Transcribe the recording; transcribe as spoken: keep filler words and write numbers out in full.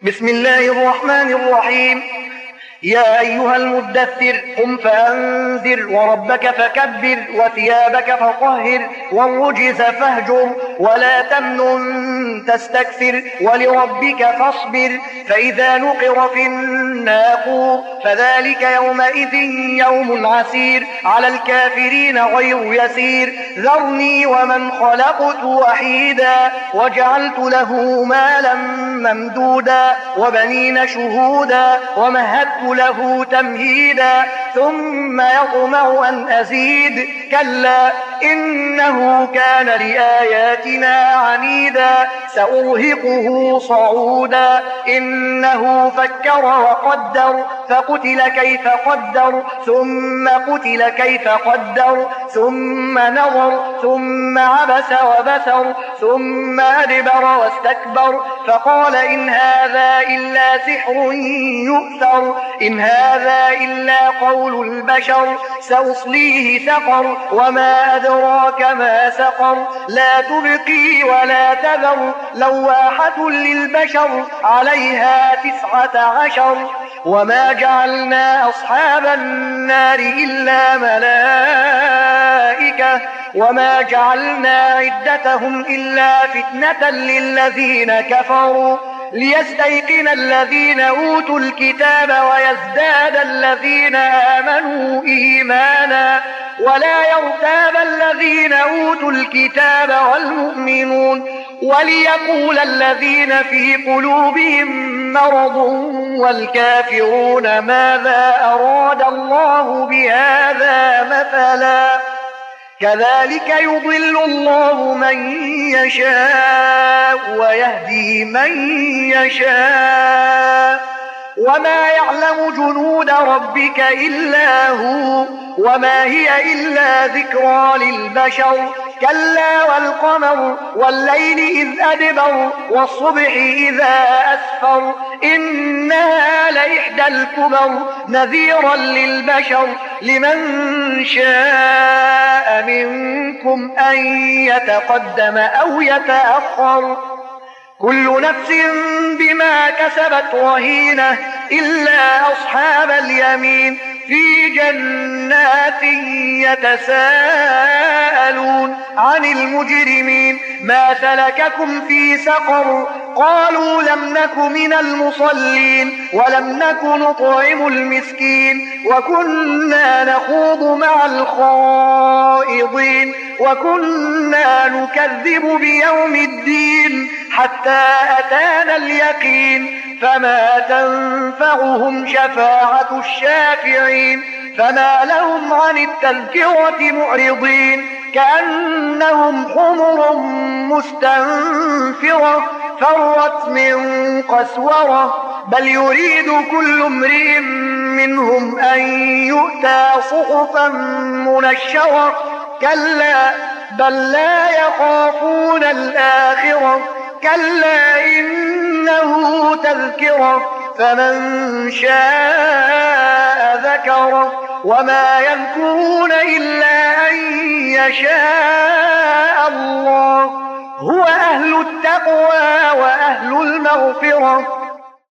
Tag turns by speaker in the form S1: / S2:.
S1: بسم الله الرحمن الرحيم. يا أيها المدثر قم فأنذر وربك فكبر وثيابك فطهر والرجز فاهجر ولا تمنن تستكثر ولربك فاصبر فإذا نقر في الناقور فذلك يومئذ يوم عسير على الكافرين غير يسير. ذرني ومن خلقت وحيدا وجعلت له مالا ممدودا وبنين شهودا ومهدت له تمهيدا ثم يطمع أن أزيد كلا إنه كان لآياتنا عنيدا سأرهقه صعودا إنه فكر وقدر فقتل كيف قدر ثم قتل كيف قدر ثم نظر ثم عبس وبسر ثم أدبر واستكبر فقال إن هذا إلا سحر يؤثر إن هذا إلا قول البشر سأصليه سقر وما أدراك ما سقر لا تبقي ولا تذر لواحة للبشر عليها تسعة عشر وما جعلنا أصحاب النار إلا ملائكة وما جعلنا عدتهم إلا فتنة للذين كفروا ليستيقن الذين أوتوا الكتاب ويزداد الذين آمنوا إيمانا ولا يرتاب الذين أوتوا الكتاب والمؤمنون وليقول الذين في قلوبهم مرض والكافرون ماذا أراد الله بهذا مثلا كذلك يضل الله من يشاء ويهدي من يشاء وما يعلم جنود ربك إلا هو وما هي إلا ذكرى للبشر كلا والقمر والليل إذ أدبر والصبح إذا أسفر إنها لإحدى الكبر نذيرا للبشر لمن شاء منكم أن يتقدم أو يتأخر كل نفس بما كسبت رهينة إلا أصحاب اليمين في جنات يتساءلون عن المجرمين ما سلككم في سقر قالوا لم نك من المصلين ولم نك نطعم المسكين وكنا نخوض مع الخائضين وكنا نكذب بيوم الدين حتى أتانا اليقين فما تنفعهم شفاعة الشافعين فما لهم عن التذكرة معرضين كأنهم حمر مستنفرة فرت من قسورة بل يريد كل امرئ منهم أن يؤتى صحفا منشرة كلا بل لا يخافون الآخرة كلا إنه تذكرة فمن شاء ذكره وما يذكرون إلا أن يشاء الله هو أهل التقوى وأهل المغفرة